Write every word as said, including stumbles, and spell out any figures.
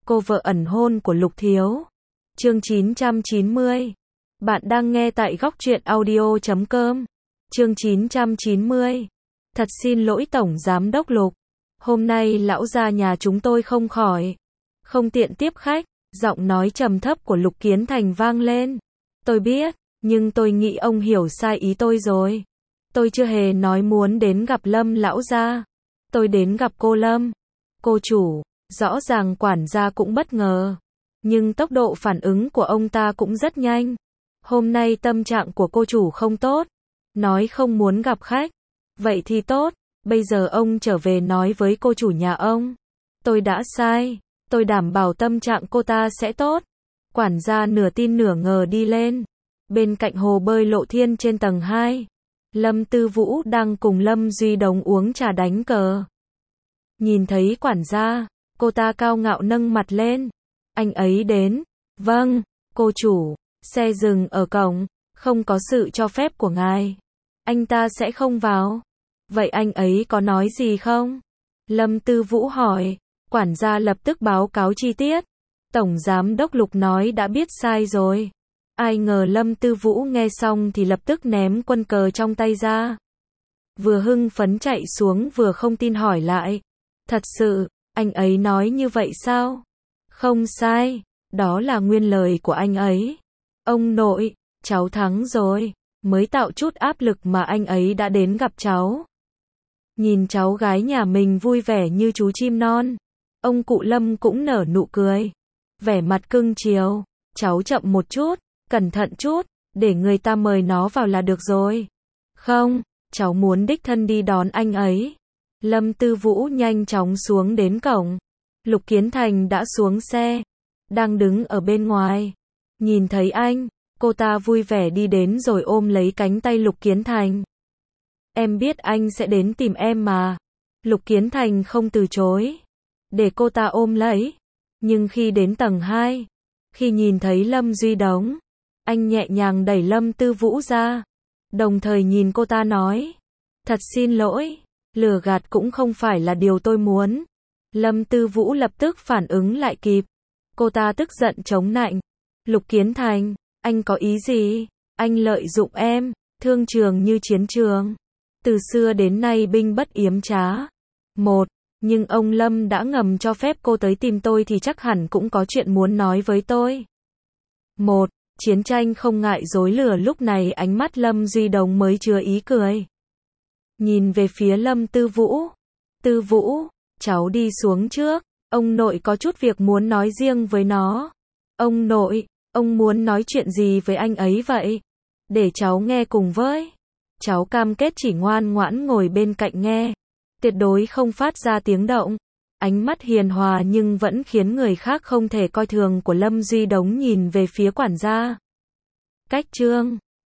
cô vợ ẩn hôn của Lục Thiếu. Chương chín trăm chín mươi. Bạn đang nghe tại góc truyện audio chấm com. Chương chín trăm chín mươi. Thật xin lỗi Tổng Giám đốc Lục. Hôm nay lão gia nhà chúng tôi không khỏi. Không tiện tiếp khách. Giọng nói trầm thấp của Lục Kiến Thành vang lên. Tôi biết, nhưng tôi nghĩ ông hiểu sai ý tôi rồi. Tôi chưa hề nói muốn đến gặp Lâm lão gia. Tôi đến gặp cô Lâm. Cô chủ, rõ ràng quản gia cũng bất ngờ. Nhưng tốc độ phản ứng của ông ta cũng rất nhanh. Hôm nay tâm trạng của cô chủ không tốt. Nói không muốn gặp khách. Vậy thì tốt, bây giờ ông trở về nói với cô chủ nhà ông. Tôi đã sai, tôi đảm bảo tâm trạng cô ta sẽ tốt. Quản gia nửa tin nửa ngờ đi lên. Bên cạnh hồ bơi Lộ Thiên trên tầng hai. Lâm Tư Vũ đang cùng Lâm Duy Đống uống trà đánh cờ. Nhìn thấy quản gia, cô ta cao ngạo nâng mặt lên. Anh ấy đến. Vâng, cô chủ, xe dừng ở cổng, không có sự cho phép của ngài. Anh ta sẽ không vào. Vậy anh ấy có nói gì không? Lâm Tư Vũ hỏi. Quản gia lập tức báo cáo chi tiết. Tổng Giám đốc Lục nói đã biết sai rồi. Ai ngờ Lâm Tư Vũ nghe xong thì lập tức ném quân cờ trong tay ra. Vừa hưng phấn chạy xuống vừa không tin hỏi lại. Thật sự, anh ấy nói như vậy sao? Không sai, đó là nguyên lời của anh ấy. Ông nội, cháu thắng rồi, mới tạo chút áp lực mà anh ấy đã đến gặp cháu. Nhìn cháu gái nhà mình vui vẻ như chú chim non. Ông cụ Lâm cũng nở nụ cười. Vẻ mặt cưng chiều, cháu chậm một chút, cẩn thận chút, để người ta mời nó vào là được rồi. Không, cháu muốn đích thân đi đón anh ấy. Lâm Tư Vũ nhanh chóng xuống đến cổng. Lục Kiến Thành đã xuống xe, đang đứng ở bên ngoài. Nhìn thấy anh, cô ta vui vẻ đi đến rồi ôm lấy cánh tay Lục Kiến Thành. Em biết anh sẽ đến tìm em mà. Lục Kiến Thành không từ chối, để cô ta ôm lấy. Nhưng khi đến tầng hai, khi nhìn thấy Lâm Duy Đống, anh nhẹ nhàng đẩy Lâm Tư Vũ ra, đồng thời nhìn cô ta nói. Thật xin lỗi, lừa gạt cũng không phải là điều tôi muốn. Lâm Tư Vũ lập tức phản ứng lại kịp. Cô ta tức giận chống nạnh. Lục Kiến Thành, anh có ý gì? Anh lợi dụng em, thương trường như chiến trường. Từ xưa đến nay binh bất yếm trá. Một, nhưng ông Lâm đã ngầm cho phép cô tới tìm tôi thì chắc hẳn cũng có chuyện muốn nói với tôi. Một, chiến tranh không ngại dối lửa. Lúc này ánh mắt Lâm Duy Đống mới chứa ý cười. Nhìn về phía Lâm Tư Vũ. Tư Vũ, cháu đi xuống trước. Ông nội có chút việc muốn nói riêng với nó. Ông nội, ông muốn nói chuyện gì với anh ấy vậy? Để cháu nghe cùng với. Cháu cam kết chỉ ngoan ngoãn ngồi bên cạnh nghe. Tuyệt đối không phát ra tiếng động. Ánh mắt hiền hòa nhưng vẫn khiến người khác không thể coi thường của Lâm Duy Đống nhìn về phía quản gia. Cách chương